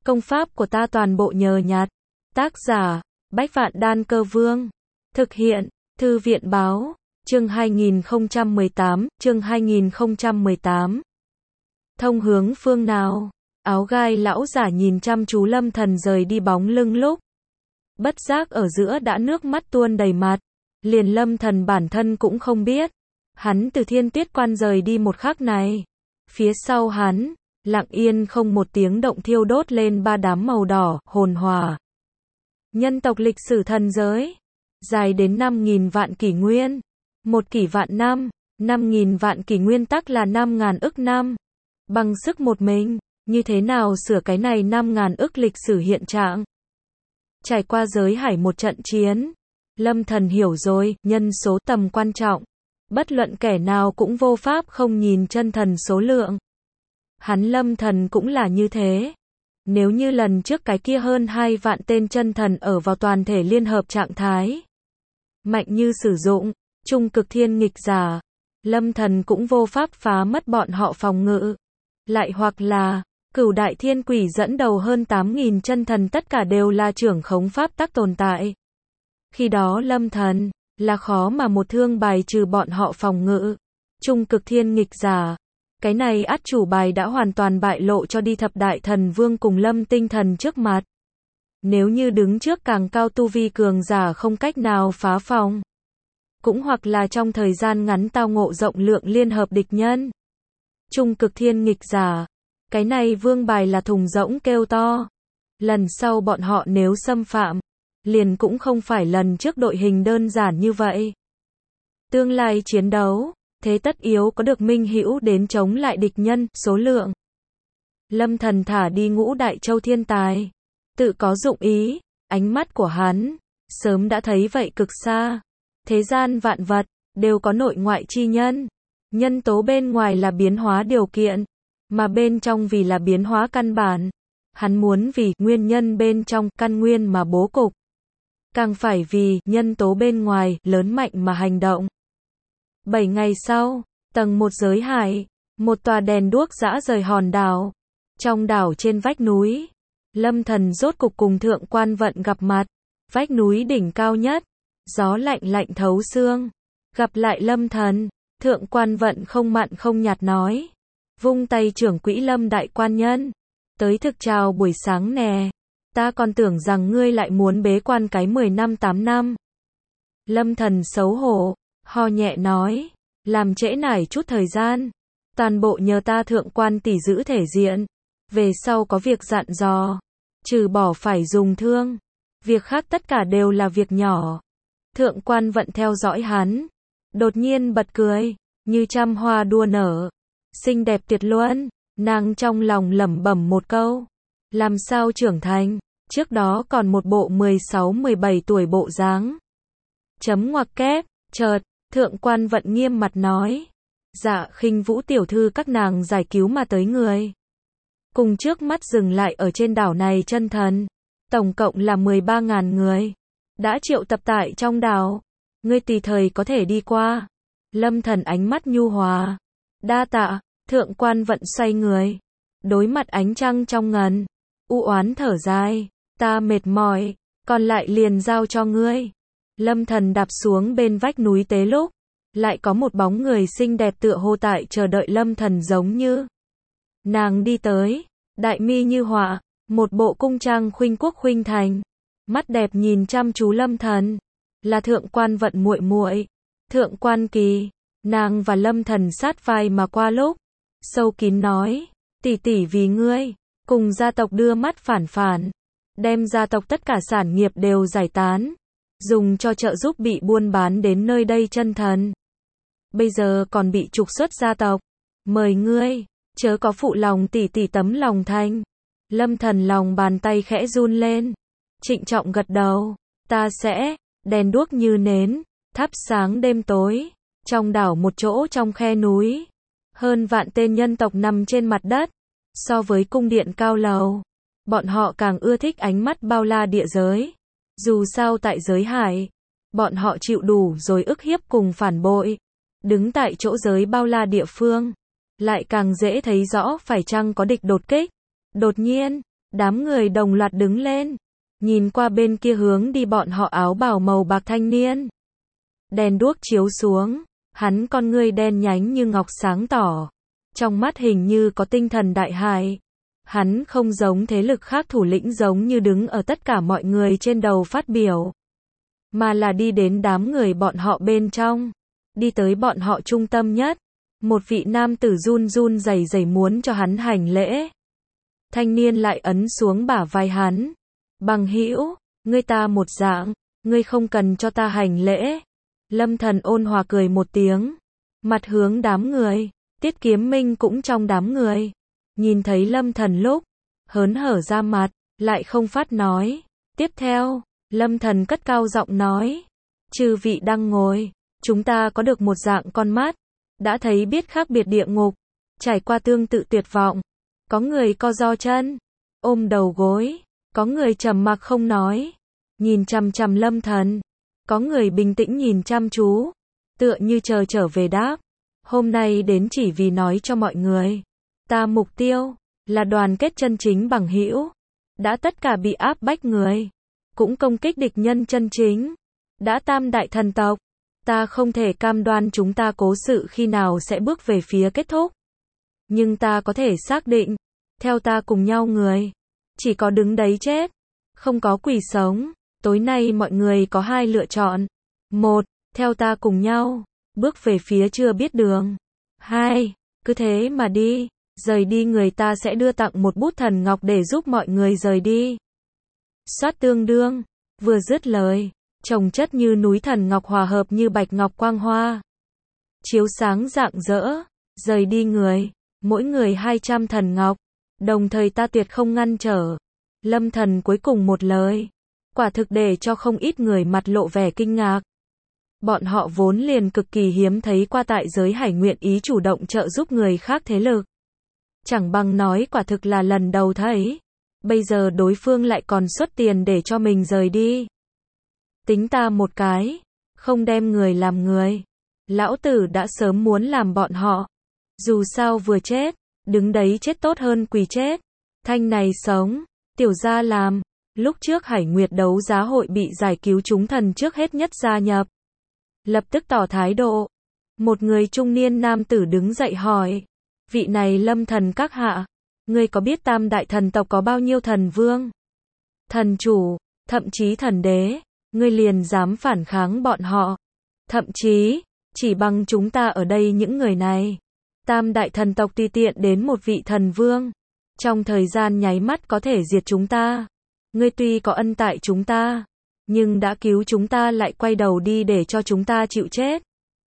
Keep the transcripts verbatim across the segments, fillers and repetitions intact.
Công pháp của ta toàn bộ nhờ nhặt. Tác giả, Bách Vạn Đan Cơ Vương. Thực hiện, Thư viện Báo. Chương hai nghìn không trăm mười tám, chương hai nghìn không trăm mười tám. Thông hướng phương nào? Áo gai lão giả nhìn chăm chú Lâm Thần rời đi bóng lưng lúc. Bất giác ở giữa đã nước mắt tuôn đầy mặt. Liền Lâm Thần bản thân cũng không biết. Hắn từ Thiên Tuyết Quan rời đi một khắc này. Phía sau hắn, lặng yên không một tiếng động thiêu đốt lên ba đám màu đỏ, hồn hỏa. Nhân tộc lịch sử thần giới. Dài đến năm nghìn vạn kỷ nguyên. Một kỷ vạn năm, năm nghìn vạn kỷ nguyên tắc là năm ngàn ức năm. Bằng sức một mình, như thế nào sửa cái này năm ngàn ức lịch sử hiện trạng? Trải qua giới hải một trận chiến, Lâm Thần hiểu rồi, nhân số tầm quan trọng. Bất luận kẻ nào cũng vô pháp không nhìn chân thần số lượng. Hắn Lâm Thần cũng là như thế. Nếu như lần trước cái kia hơn hai vạn tên chân thần ở vào toàn thể liên hợp trạng thái. Mạnh như sử dụng, trung cực thiên nghịch giả. Lâm Thần cũng vô pháp phá mất bọn họ phòng ngự. Lại hoặc là, cửu đại thiên quỷ dẫn đầu hơn tám nghìn chân thần tất cả đều là trưởng khống pháp tắc tồn tại. Khi đó Lâm Thần, là khó mà một thương bài trừ bọn họ phòng ngự. Trung cực thiên nghịch giả. Cái này át chủ bài đã hoàn toàn bại lộ cho đi thập đại thần vương cùng Lâm tinh thần trước mặt. Nếu như đứng trước càng cao tu vi cường giả không cách nào phá phòng. Cũng hoặc là trong thời gian ngắn tao ngộ rộng lượng liên hợp địch nhân. Trung cực thiên nghịch giả. Cái này vương bài là thùng rỗng kêu to. Lần sau bọn họ nếu xâm phạm, liền cũng không phải lần trước đội hình đơn giản như vậy. Tương lai chiến đấu, thế tất yếu có được minh hữu đến chống lại địch nhân, số lượng. Lâm Thần thả đi ngũ đại châu thiên tài. Tự có dụng ý, ánh mắt của hắn, sớm đã thấy vậy cực xa. Thế gian vạn vật, đều có nội ngoại chi nhân. Nhân tố bên ngoài là biến hóa điều kiện, mà bên trong vì là biến hóa căn bản. Hắn muốn vì nguyên nhân bên trong căn nguyên mà bố cục. Càng phải vì nhân tố bên ngoài lớn mạnh mà hành động. Bảy ngày sau, tầng một giới hải, một tòa đèn đuốc dã rời hòn đảo. Trong đảo trên vách núi, Lâm Thần rốt cục cùng Thượng Quan Vận gặp mặt. Vách núi đỉnh cao nhất, gió lạnh lạnh thấu xương. Gặp lại Lâm Thần, Thượng Quan Vận không mặn không nhạt nói. Vung tay trưởng quỹ Lâm đại quan nhân. Tới thực chào buổi sáng nè. Ta còn tưởng rằng ngươi lại muốn bế quan cái mười năm tám năm. Lâm Thần xấu hổ, ho nhẹ nói. Làm trễ nải chút thời gian. Toàn bộ nhờ ta Thượng Quan tỷ giữ thể diện. Về sau có việc dặn dò. Trừ bỏ phải dùng thương. Việc khác tất cả đều là việc nhỏ. Thượng Quan Vận theo dõi hắn. Đột nhiên bật cười. Như trăm hoa đua nở. Xinh đẹp tuyệt luân. Nàng trong lòng lẩm bẩm một câu. Làm sao trưởng thành. Trước đó còn một bộ mười sáu mười bảy tuổi bộ dáng. Chấm ngoặc kép. Chợt, Thượng Quan Vận nghiêm mặt nói. Dạ Khinh Vũ tiểu thư các nàng giải cứu mà tới người. Cùng trước mắt dừng lại ở trên đảo này chân thần. Tổng cộng là mười ba ngàn người. Đã triệu tập tại trong đảo. Ngươi tùy thời có thể đi qua. Lâm Thần ánh mắt nhu hòa. Đa tạ. Thượng Quan Vận xoay người. Đối mặt ánh trăng trong ngần. U oán thở dài. Ta mệt mỏi. Còn lại liền giao cho ngươi. Lâm Thần đạp xuống bên vách núi tế lúc. Lại có một bóng người xinh đẹp tựa hồ tại chờ đợi Lâm Thần giống như. Nàng đi tới. Đại mi như họa. Một bộ cung trang khuynh quốc khuynh thành. Mắt đẹp nhìn chăm chú Lâm Thần. Là Thượng Quan Vận muội muội. Thượng Quan Kỳ. Nàng và Lâm Thần sát vai mà qua lúc. Sâu kín nói. Tỷ tỷ vì ngươi. Cùng gia tộc đưa mắt phản phản. Đem gia tộc tất cả sản nghiệp đều giải tán. Dùng cho trợ giúp bị buôn bán đến nơi đây chân thần. Bây giờ còn bị trục xuất gia tộc. Mời ngươi. Chớ có phụ lòng tỷ tỷ tấm lòng thanh. Lâm Thần lòng bàn tay khẽ run lên. Trịnh trọng gật đầu. Ta sẽ. Đèn đuốc như nến. Thắp sáng đêm tối. Trong đảo một chỗ trong khe núi. Hơn vạn tên nhân tộc nằm trên mặt đất. So với cung điện cao lầu. Bọn họ càng ưa thích ánh mắt bao la địa giới. Dù sao tại giới hải. Bọn họ chịu đủ rồi ức hiếp cùng phản bội. Đứng tại chỗ giới bao la địa phương. Lại càng dễ thấy rõ phải chăng có địch đột kích. Đột nhiên, Đám người đồng loạt đứng lên, nhìn qua bên kia hướng đi bọn họ áo bào màu bạc thanh niên. Đèn đuốc chiếu xuống, hắn con ngươi đen nhánh như ngọc sáng tỏ, trong mắt hình như có tinh thần đại hải. Hắn không giống thế lực khác thủ lĩnh giống như đứng ở tất cả mọi người trên đầu phát biểu, mà là đi đến đám người bọn họ bên trong, đi tới bọn họ trung tâm nhất. Một vị nam tử run run rẩy rẩy muốn cho hắn hành lễ. Thanh niên lại ấn xuống bả vai hắn. Bằng hữu, ngươi ta một dạng, ngươi không cần cho ta hành lễ. Lâm Thần ôn hòa cười một tiếng, mặt hướng đám người. Tiết Kiếm Minh cũng trong đám người. Nhìn thấy Lâm Thần lúc, hớn hở ra mặt, lại không phát nói. Tiếp theo, Lâm Thần cất cao giọng nói. Chư vị đang ngồi, chúng ta có được một dạng con mắt, đã thấy biết khác biệt địa ngục, trải qua tương tự tuyệt vọng. Có người co ro chân, ôm đầu gối, có người trầm mặc không nói, nhìn chằm chằm Lâm Thần, có người bình tĩnh nhìn chăm chú, tựa như chờ trở về đáp. Hôm nay đến chỉ vì nói cho mọi người, ta mục tiêu là đoàn kết chân chính bằng hữu, đã tất cả bị áp bách người, cũng công kích địch nhân chân chính, đã tam đại thần tộc, ta không thể cam đoan chúng ta cố sự khi nào sẽ bước về phía kết thúc. Nhưng ta có thể xác định, theo ta cùng nhau người, chỉ có đứng đấy chết, không có quỳ sống. Tối nay mọi người có hai lựa chọn. Một, theo ta cùng nhau, bước về phía chưa biết đường. Hai, cứ thế mà đi, rời đi người ta sẽ đưa tặng một bút thần ngọc để giúp mọi người rời đi. Soát tương đương, vừa dứt lời, chồng chất như núi thần ngọc hòa hợp như bạch ngọc quang hoa. Chiếu sáng rạng rỡ, rời đi người, mỗi người hai trăm thần ngọc, đồng thời ta tuyệt không ngăn trở. Lâm Thần cuối cùng một lời, quả thực để cho không ít người mặt lộ vẻ kinh ngạc. Bọn họ vốn liền cực kỳ hiếm thấy qua tại giới hải nguyện ý chủ động trợ giúp người khác thế lực. Chẳng bằng nói quả thực là lần đầu thấy. Bây giờ đối phương lại còn xuất tiền để cho mình rời đi. Tính ta một cái, không đem người làm người. Lão tử đã sớm muốn làm bọn họ. Dù sao vừa chết, đứng đấy chết tốt hơn quỳ chết. Thanh này sống, tiểu gia làm. Lúc trước Hải Nguyệt đấu giá hội bị giải cứu chúng thần trước hết nhất gia nhập. Lập tức tỏ thái độ. Một người trung niên nam tử đứng dậy hỏi. Vị này Lâm Thần các hạ, ngươi có biết tam đại thần tộc có bao nhiêu thần vương, thần chủ, thậm chí thần đế, ngươi liền dám phản kháng bọn họ. Thậm chí, chỉ bằng chúng ta ở đây những người này, tam đại thần tộc tùy tiện đến một vị thần vương, trong thời gian nháy mắt có thể diệt chúng ta. Ngươi tuy có ân tại chúng ta, nhưng đã cứu chúng ta lại quay đầu đi để cho chúng ta chịu chết.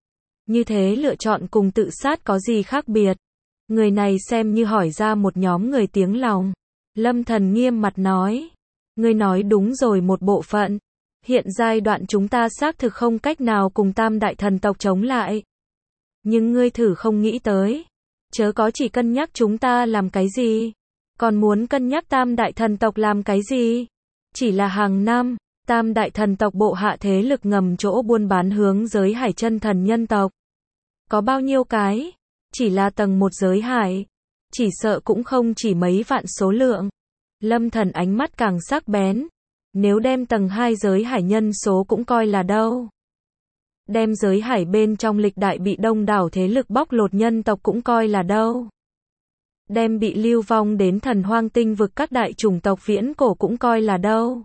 Như thế lựa chọn cùng tự sát có gì khác biệt? Người này xem như hỏi ra một nhóm người tiếng lòng. Lâm Thần nghiêm mặt nói. Ngươi nói đúng rồi một bộ phận. Hiện giai đoạn chúng ta xác thực không cách nào cùng tam đại thần tộc chống lại. Nhưng ngươi thử không nghĩ tới. Chớ có chỉ cân nhắc chúng ta làm cái gì. Còn muốn cân nhắc tam đại thần tộc làm cái gì? Chỉ là hàng năm, tam đại thần tộc bộ hạ thế lực ngầm chỗ buôn bán hướng giới hải chân thần nhân tộc. Có bao nhiêu cái? Chỉ là tầng một giới hải, chỉ sợ cũng không chỉ mấy vạn số lượng. Lâm Thần ánh mắt càng sắc bén. Nếu đem tầng hai giới hải nhân số cũng coi là đâu. Đem giới hải bên trong lịch đại bị đông đảo thế lực bóc lột nhân tộc cũng coi là đâu. Đem bị lưu vong đến thần hoang tinh vực các đại chủng tộc viễn cổ cũng coi là đâu.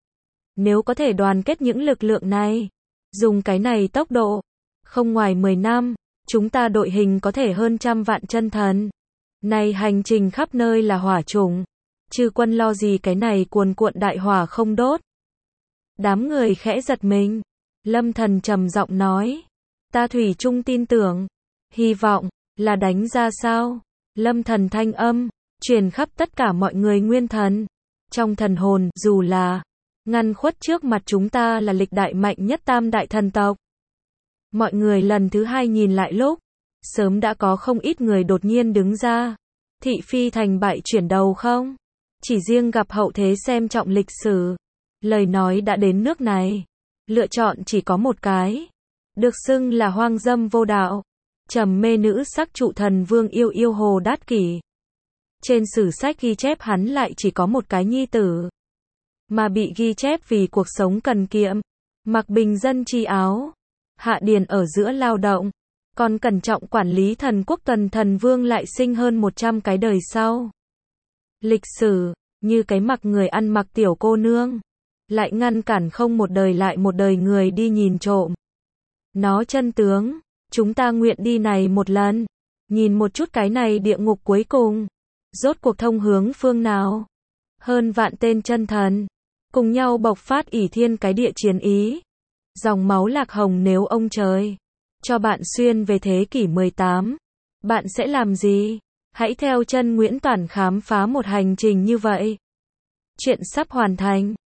Nếu có thể đoàn kết những lực lượng này, dùng cái này tốc độ, không ngoài mười năm, chúng ta đội hình có thể hơn trăm vạn chân thần. Này hành trình khắp nơi là hỏa chủng. Chư quân lo gì cái này cuồn cuộn đại hỏa không đốt. Đám người khẽ giật mình. Lâm Thần trầm giọng nói. Ta thủy chung tin tưởng. Hy vọng, là đánh ra sao? Lâm Thần thanh âm, truyền khắp tất cả mọi người nguyên thần. Trong thần hồn, dù là, ngăn khuất trước mặt chúng ta là lịch đại mạnh nhất tam đại thần tộc. Mọi người lần thứ hai nhìn lại lúc, sớm đã có không ít người đột nhiên đứng ra. Thị phi thành bại chuyển đầu không? Chỉ riêng gặp hậu thế xem trọng lịch sử. Lời nói đã đến nước này. Lựa chọn chỉ có một cái. Được xưng là hoang dâm vô đạo. Trầm mê nữ sắc trụ thần vương yêu yêu hồ đát kỷ. Trên sử sách ghi chép hắn lại chỉ có một cái nhi tử. Mà bị ghi chép vì cuộc sống cần kiệm, mặc bình dân chi áo, hạ điền ở giữa lao động, còn cẩn trọng quản lý thần quốc Tuần Thần Vương lại sinh hơn một trăm cái đời sau. Lịch sử, như cái mặc người ăn mặc tiểu cô nương, lại ngăn cản không một đời lại một đời người đi nhìn trộm. Nó chân tướng, chúng ta nguyện đi này một lần, nhìn một chút cái này địa ngục cuối cùng, rốt cuộc thông hướng phương nào. Hơn vạn tên chân thần, cùng nhau bộc phát ỷ thiên cái địa chiến ý. Dòng máu lạc hồng nếu ông trời cho bạn xuyên về thế kỷ mười tám, bạn sẽ làm gì? Hãy theo chân Nguyễn Toản khám phá một hành trình như vậy. Chuyện sắp hoàn thành.